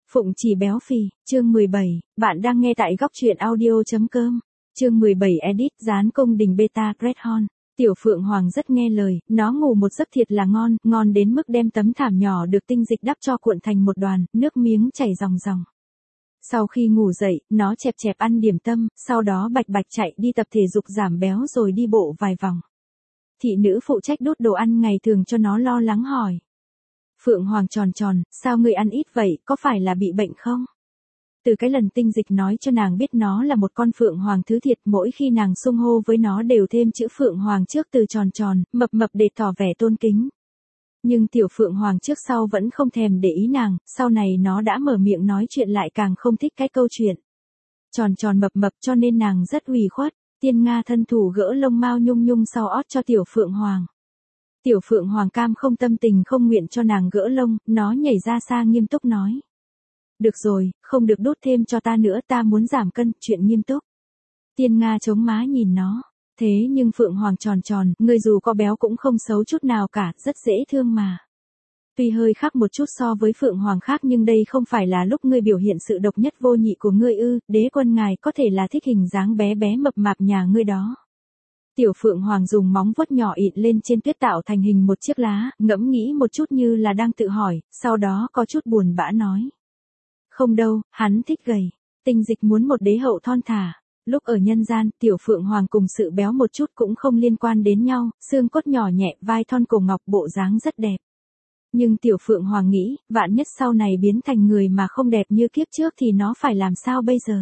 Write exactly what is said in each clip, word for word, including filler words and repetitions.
Phụng Chỉ béo phì, chương mười bảy, bạn đang nghe tại góc truyện audio.com. Chương mười bảy edit dán cung đình beta Red Horn. Tiểu Phượng Hoàng rất nghe lời, nó ngủ một giấc thiệt là ngon, ngon đến mức đem tấm thảm nhỏ được tinh dịch đắp cho cuộn thành một đoàn, nước miếng chảy ròng ròng. Sau khi ngủ dậy, nó chẹp chẹp ăn điểm tâm, sau đó bạch bạch chạy đi tập thể dục giảm béo rồi đi bộ vài vòng. Thị nữ phụ trách đút đồ ăn ngày thường cho nó lo lắng hỏi. Phượng Hoàng tròn tròn, sao ngươi ăn ít vậy, có phải là bị bệnh không? Từ cái lần tinh dịch nói cho nàng biết nó là một con Phượng Hoàng thứ thiệt, mỗi khi nàng xung hô với nó đều thêm chữ Phượng Hoàng trước từ tròn tròn, mập mập để tỏ vẻ tôn kính. Nhưng tiểu Phượng Hoàng trước sau vẫn không thèm để ý nàng, sau này nó đã mở miệng nói chuyện lại càng không thích cái câu chuyện. Tròn tròn mập mập cho nên nàng rất ủy khuất, Tiên Nga thân thủ gỡ lông mao nhung nhung sau ót cho tiểu Phượng Hoàng. Tiểu Phượng Hoàng cam không tâm tình không nguyện cho nàng gỡ lông, nó nhảy ra xa nghiêm túc nói. Được rồi, không được đốt thêm cho ta nữa, ta muốn giảm cân, chuyện nghiêm túc. Tiên Nga chống má nhìn nó. Thế nhưng Phượng Hoàng tròn tròn, ngươi dù có béo cũng không xấu chút nào cả, rất dễ thương mà. Tuy hơi khác một chút so với Phượng Hoàng khác nhưng đây không phải là lúc ngươi biểu hiện sự độc nhất vô nhị của ngươi ư, đế quân ngài có thể là thích hình dáng bé bé mập mạp nhà ngươi đó. Tiểu Phượng Hoàng dùng móng vuốt nhỏ ịt lên trên tuyết tạo thành hình một chiếc lá, ngẫm nghĩ một chút như là đang tự hỏi, sau đó có chút buồn bã nói. Không đâu, hắn thích gầy. Tinh dịch muốn một đế hậu thon thả. Lúc ở nhân gian, tiểu Phượng Hoàng cùng sự béo một chút cũng không liên quan đến nhau, xương cốt nhỏ nhẹ, vai thon cổ ngọc, bộ dáng rất đẹp. Nhưng tiểu Phượng Hoàng nghĩ, vạn nhất sau này biến thành người mà không đẹp như kiếp trước thì nó phải làm sao bây giờ?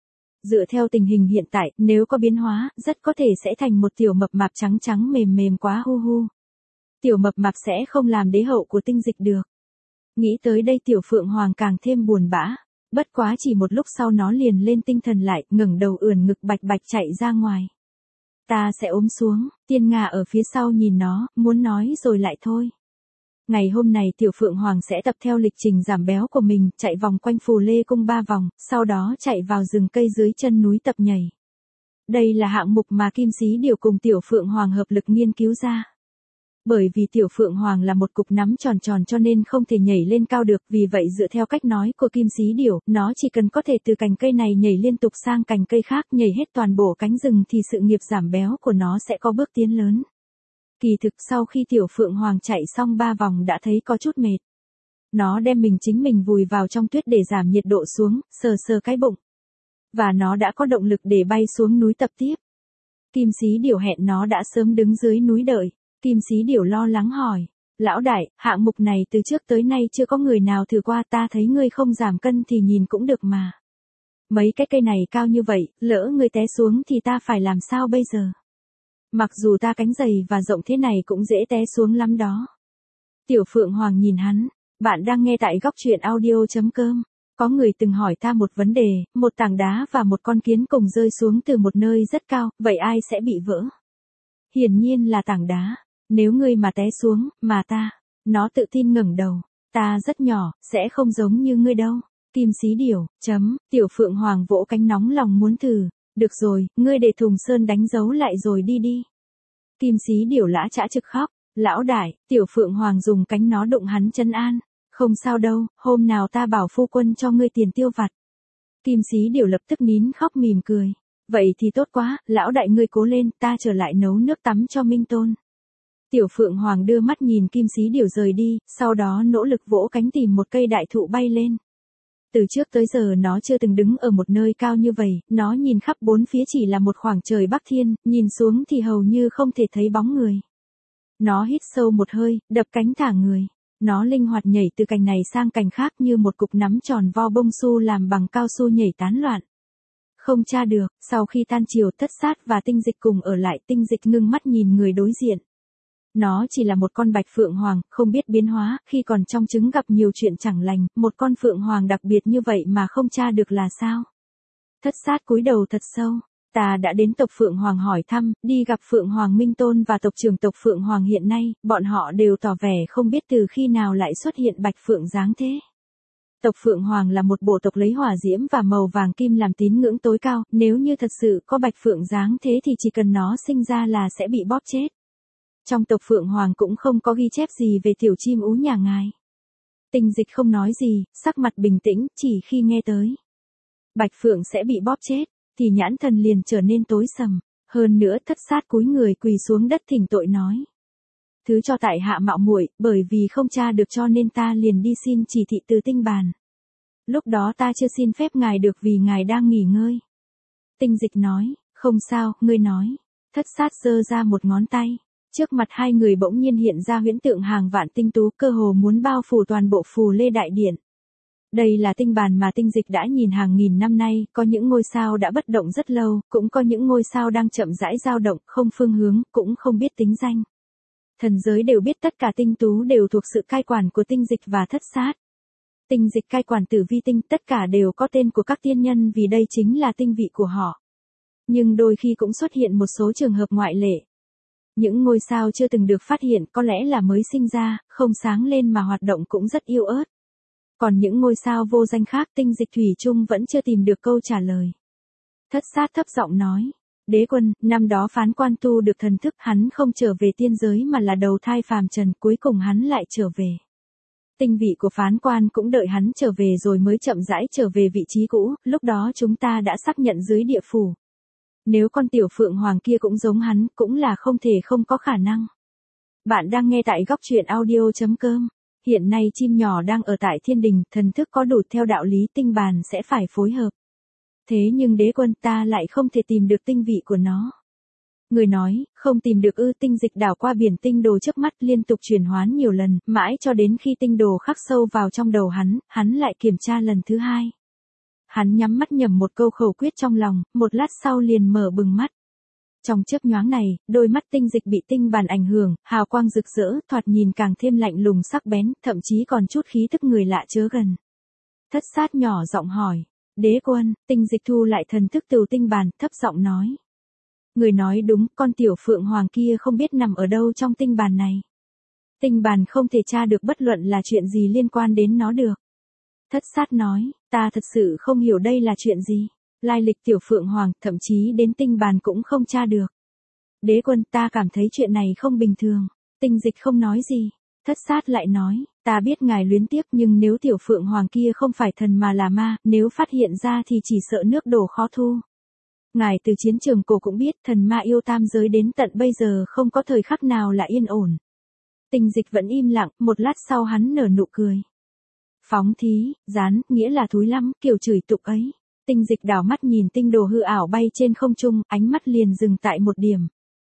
Dựa theo tình hình hiện tại, nếu có biến hóa, rất có thể sẽ thành một tiểu mập mạp trắng trắng mềm mềm quá hu hu. Tiểu mập mạp sẽ không làm đế hậu của tinh dịch được. Nghĩ tới đây tiểu Phượng Hoàng càng thêm buồn bã. Bất quá chỉ một lúc sau nó liền lên tinh thần lại, ngẩng đầu ưỡn ngực bạch bạch chạy ra ngoài. Ta sẽ ốm xuống, Tiên Nga ở phía sau nhìn nó, muốn nói rồi lại thôi. Ngày hôm này tiểu Phượng Hoàng sẽ tập theo lịch trình giảm béo của mình, chạy vòng quanh Phù Lê Cung ba vòng, sau đó chạy vào rừng cây dưới chân núi tập nhảy. Đây là hạng mục mà Kim Xí Điểu cùng tiểu Phượng Hoàng hợp lực nghiên cứu ra. Bởi vì tiểu Phượng Hoàng là một cục nắm tròn tròn cho nên không thể nhảy lên cao được, vì vậy dựa theo cách nói của Kim Xí Điểu, nó chỉ cần có thể từ cành cây này nhảy liên tục sang cành cây khác, nhảy hết toàn bộ cánh rừng thì sự nghiệp giảm béo của nó sẽ có bước tiến lớn. Kỳ thực sau khi tiểu Phượng Hoàng chạy xong ba vòng đã thấy có chút mệt. Nó đem mình chính mình vùi vào trong tuyết để giảm nhiệt độ xuống, sờ sờ cái bụng. Và nó đã có động lực để bay xuống núi tập tiếp. Kim Xí Điểu hẹn nó đã sớm đứng dưới núi đợi. Kim Xí Điểu lo lắng hỏi. Lão đại, hạng mục này từ trước tới nay chưa có người nào thử qua, ta thấy ngươi không giảm cân thì nhìn cũng được mà. Mấy cái cây này cao như vậy, lỡ ngươi té xuống thì ta phải làm sao bây giờ? Mặc dù ta cánh dày và rộng thế này cũng dễ té xuống lắm đó. Tiểu Phượng Hoàng nhìn hắn. Bạn đang nghe tại góc truyện audio.com. Có người từng hỏi ta một vấn đề, một tảng đá và một con kiến cùng rơi xuống từ một nơi rất cao, vậy ai sẽ bị vỡ? Hiển nhiên là tảng đá. Nếu ngươi mà té xuống, mà ta, nó tự tin ngẩng đầu, ta rất nhỏ, sẽ không giống như ngươi đâu. Kim Xí Điểu, chấm, tiểu Phượng Hoàng vỗ cánh nóng lòng muốn thử. Được rồi, ngươi để Thùng Sơn đánh dấu lại rồi đi đi. Kim Xí Điểu lã chã trực khóc. Lão đại, tiểu Phượng Hoàng dùng cánh nó đụng hắn trấn an. Không sao đâu, hôm nào ta bảo phu quân cho ngươi tiền tiêu vặt. Kim Xí Điểu lập tức nín khóc mỉm cười. Vậy thì tốt quá, lão đại ngươi cố lên, ta trở lại nấu nước tắm cho Minh Tôn. Tiểu Phượng Hoàng đưa mắt nhìn Kim Xí Điểu rời đi, sau đó nỗ lực vỗ cánh tìm một cây đại thụ bay lên. Từ trước tới giờ nó chưa từng đứng ở một nơi cao như vậy, nó nhìn khắp bốn phía chỉ là một khoảng trời Bắc Thiên, nhìn xuống thì hầu như không thể thấy bóng người. Nó hít sâu một hơi, đập cánh thả người. Nó linh hoạt nhảy từ cành này sang cành khác như một cục nắm tròn vo bông su làm bằng cao su nhảy tán loạn. Không tra được, sau khi tan chiều Thất Sát và Tinh Dịch cùng ở lại, Tinh Dịch ngưng mắt nhìn người đối diện. Nó chỉ là một con bạch Phượng Hoàng, không biết biến hóa, khi còn trong trứng gặp nhiều chuyện chẳng lành, một con Phượng Hoàng đặc biệt như vậy mà không tra được là sao? Thất Sát cúi đầu thật sâu. Ta đã đến tộc Phượng Hoàng hỏi thăm, đi gặp Phượng Hoàng Minh Tôn và tộc trưởng tộc Phượng Hoàng hiện nay, bọn họ đều tỏ vẻ không biết từ khi nào lại xuất hiện bạch Phượng dáng thế. Tộc Phượng Hoàng là một bộ tộc lấy hỏa diễm và màu vàng kim làm tín ngưỡng tối cao, nếu như thật sự có bạch Phượng dáng thế thì chỉ cần nó sinh ra là sẽ bị bóp chết. Trong tộc Phượng Hoàng cũng không có ghi chép gì về tiểu chim ú nhà ngài. Tinh Dịch không nói gì, sắc mặt bình tĩnh, chỉ khi nghe tới Bạch Phượng sẽ bị bóp chết, thì nhãn thần liền trở nên tối sầm, hơn nữa Thất Sát cúi người quỳ xuống đất thỉnh tội nói. Thứ cho tại hạ mạo muội, bởi vì không tra được cho nên ta liền đi xin chỉ thị từ tinh bàn. Lúc đó ta chưa xin phép ngài được vì ngài đang nghỉ ngơi. Tinh Dịch nói, không sao, ngươi nói. Thất Sát giơ ra một ngón tay. Trước mặt hai người bỗng nhiên hiện ra huyễn tượng hàng vạn tinh tú, cơ hồ muốn bao phủ toàn bộ Phù Lê Đại Điện. Đây là tinh bàn mà Tinh Dịch đã nhìn hàng nghìn năm nay, có những ngôi sao đã bất động rất lâu, cũng có những ngôi sao đang chậm rãi dao động, không phương hướng, cũng không biết tính danh. Thần giới đều biết tất cả tinh tú đều thuộc sự cai quản của Tinh Dịch và Thất Sát. Tinh Dịch cai quản Tử Vi tinh, tất cả đều có tên của các tiên nhân vì đây chính là tinh vị của họ. Nhưng đôi khi cũng xuất hiện một số trường hợp ngoại lệ. Những ngôi sao chưa từng được phát hiện có lẽ là mới sinh ra, không sáng lên mà hoạt động cũng rất yếu ớt. Còn những ngôi sao vô danh khác Tinh Dịch thủy chung vẫn chưa tìm được câu trả lời. Thất Sát thấp giọng nói. Đế quân, năm đó Phán Quan tu được thần thức, hắn không trở về tiên giới mà là đầu thai phàm trần, cuối cùng hắn lại trở về. Tinh vị của Phán Quan cũng đợi hắn trở về rồi mới chậm rãi trở về vị trí cũ, lúc đó chúng ta đã xác nhận dưới địa phủ. Nếu con tiểu phượng hoàng kia cũng giống hắn, cũng là không thể không có khả năng. Bạn đang nghe tại góc truyện audio chấm com. Hiện nay chim nhỏ đang ở tại thiên đình, thần thức có đủ theo đạo lý tinh bàn sẽ phải phối hợp. Thế nhưng đế quân ta lại không thể tìm được tinh vị của nó. Người nói, không tìm được ư. Tinh Dịch đảo qua biển tinh đồ trước mắt liên tục chuyển hoán nhiều lần, mãi cho đến khi tinh đồ khắc sâu vào trong đầu hắn, hắn lại kiểm tra lần thứ hai. Hắn nhắm mắt nhẩm một câu khẩu quyết trong lòng, một lát sau liền mở bừng mắt. Trong chớp nhoáng này, đôi mắt Tinh Dịch bị tinh bàn ảnh hưởng, hào quang rực rỡ, thoạt nhìn càng thêm lạnh lùng sắc bén, thậm chí còn chút khí tức người lạ chớ gần. Thất Sát nhỏ giọng hỏi. Đế quân, Tinh Dịch thu lại thần thức từ tinh bàn, thấp giọng nói. Người nói đúng, con tiểu phượng hoàng kia không biết nằm ở đâu trong tinh bàn này. Tinh bàn không thể tra được bất luận là chuyện gì liên quan đến nó được. Thất Sát nói, ta thật sự không hiểu đây là chuyện gì. Lai lịch tiểu phượng hoàng, thậm chí đến tinh bàn cũng không tra được. Đế quân, ta cảm thấy chuyện này không bình thường. Tinh Dịch không nói gì. Thất Sát lại nói, ta biết ngài luyến tiếc nhưng nếu tiểu phượng hoàng kia không phải thần mà là ma, nếu phát hiện ra thì chỉ sợ nước đổ khó thu. Ngài từ chiến trường cổ cũng biết thần ma yêu tam giới đến tận bây giờ không có thời khắc nào là yên ổn. Tinh Dịch vẫn im lặng, một lát sau hắn nở nụ cười. Phóng thí, rán, nghĩa là thúi lắm, kiểu chửi tục ấy. Tinh Dịch đảo mắt nhìn tinh đồ hư ảo bay trên không trung, ánh mắt liền dừng tại một điểm.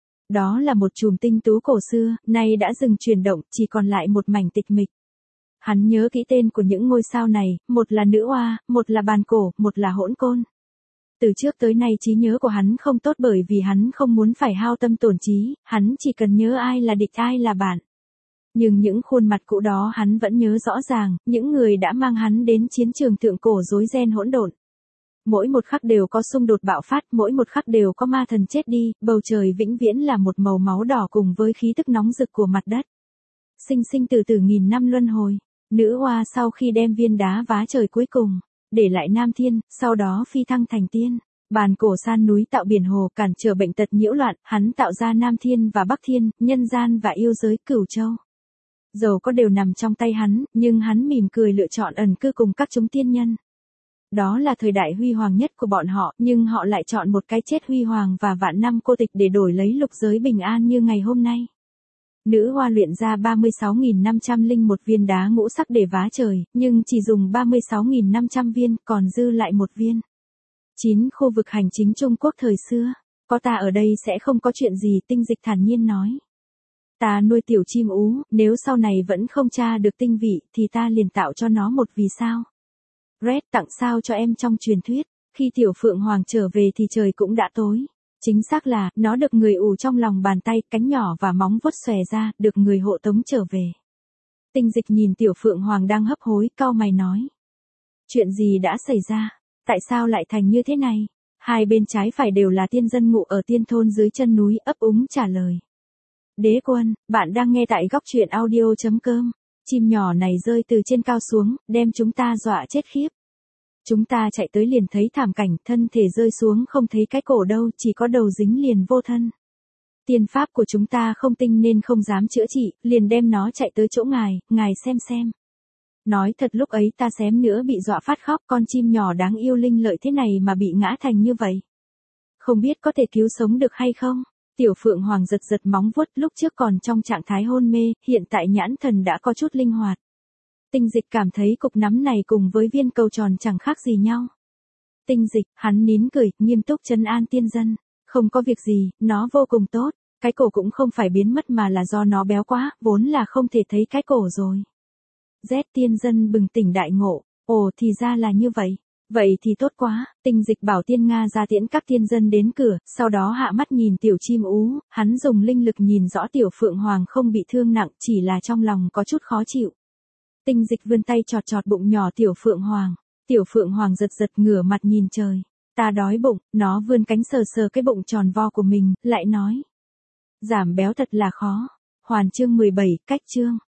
Đó là một chùm tinh tú cổ xưa, nay đã dừng chuyển động, chỉ còn lại một mảnh tịch mịch. Hắn nhớ kỹ tên của những ngôi sao này, một là nữ oa, một là bàn cổ, một là hỗn côn. Từ trước tới nay trí nhớ của hắn không tốt bởi vì hắn không muốn phải hao tâm tổn trí, hắn chỉ cần nhớ ai là địch ai là bạn. Nhưng những khuôn mặt cũ đó hắn vẫn nhớ rõ ràng, những người đã mang hắn đến chiến trường thượng cổ rối ren hỗn độn. Mỗi một khắc đều có xung đột bạo phát, mỗi một khắc đều có ma thần chết đi, bầu trời vĩnh viễn là một màu máu đỏ cùng với khí tức nóng rực của mặt đất. Sinh sinh từ từ nghìn năm luân hồi, nữ hoa sau khi đem viên đá vá trời cuối cùng, để lại Nam Thiên, sau đó phi thăng thành tiên. Bàn cổ san núi tạo biển hồ cản trở bệnh tật nhiễu loạn, hắn tạo ra Nam Thiên và Bắc Thiên, nhân gian và yêu giới cửu châu. Dầu có đều nằm trong tay hắn, nhưng hắn mỉm cười lựa chọn ẩn cư cùng các chúng tiên nhân. Đó là thời đại huy hoàng nhất của bọn họ, nhưng họ lại chọn một cái chết huy hoàng và vạn năm cô tịch để đổi lấy lục giới bình an như ngày hôm nay. Nữ hoa luyện ra ba mươi sáu nghìn năm trăm lẻ một viên đá ngũ sắc để vá trời, nhưng chỉ dùng ba mươi sáu nghìn năm trăm viên, còn dư lại một viên. Chín khu vực hành chính Trung Quốc thời xưa, có ta ở đây sẽ không có chuyện gì, Tinh Dịch thản nhiên nói. Ta nuôi tiểu chim ú, nếu sau này vẫn không tra được tinh vị, thì ta liền tạo cho nó một vì sao. Red tặng sao cho em trong truyền thuyết, khi tiểu phượng hoàng trở về thì trời cũng đã tối. Chính xác là, nó được người ủ trong lòng bàn tay, cánh nhỏ và móng vuốt xòe ra, được người hộ tống trở về. Tinh Dịch nhìn tiểu phượng hoàng đang hấp hối, cau mày nói. Chuyện gì đã xảy ra? Tại sao lại thành như thế này? Hai bên trái phải đều là tiên dân ngụ ở tiên thôn dưới chân núi, ấp úng trả lời. Đế quân, bạn đang nghe tại góc truyện audio chấm com. Chim nhỏ này rơi từ trên cao xuống, đem chúng ta dọa chết khiếp. Chúng ta chạy tới liền thấy thảm cảnh, thân thể rơi xuống không thấy cái cổ đâu, chỉ có đầu dính liền vô thân. Tiên pháp của chúng ta không tinh nên không dám chữa trị, liền đem nó chạy tới chỗ ngài, ngài xem xem. Nói thật lúc ấy ta xém nữa bị dọa phát khóc, con chim nhỏ đáng yêu linh lợi thế này mà bị ngã thành như vậy. Không biết có thể cứu sống được hay không? Tiểu Phượng Hoàng giật giật móng vuốt, lúc trước còn trong trạng thái hôn mê, hiện tại nhãn thần đã có chút linh hoạt. Tinh Dịch cảm thấy cục nắm này cùng với viên cầu tròn chẳng khác gì nhau. Tinh Dịch, hắn nín cười, nghiêm túc trấn an tiên dân. Không có việc gì, nó vô cùng tốt. Cái cổ cũng không phải biến mất mà là do nó béo quá, vốn là không thể thấy cái cổ rồi. Z tiên dân bừng tỉnh đại ngộ. Ồ thì ra là như vậy. Vậy thì tốt quá, Tinh Dịch bảo Tiên Nga ra tiễn các tiên dân đến cửa, sau đó hạ mắt nhìn tiểu chim ú, hắn dùng linh lực nhìn rõ tiểu Phượng Hoàng không bị thương nặng, chỉ là trong lòng có chút khó chịu. Tinh Dịch vươn tay chọt chọt bụng nhỏ tiểu Phượng Hoàng, tiểu Phượng Hoàng giật giật ngửa mặt nhìn trời. Ta đói bụng, nó vươn cánh sờ sờ cái bụng tròn vo của mình, lại nói. Giảm béo thật là khó. Hoàn chương mười bảy, cách chương.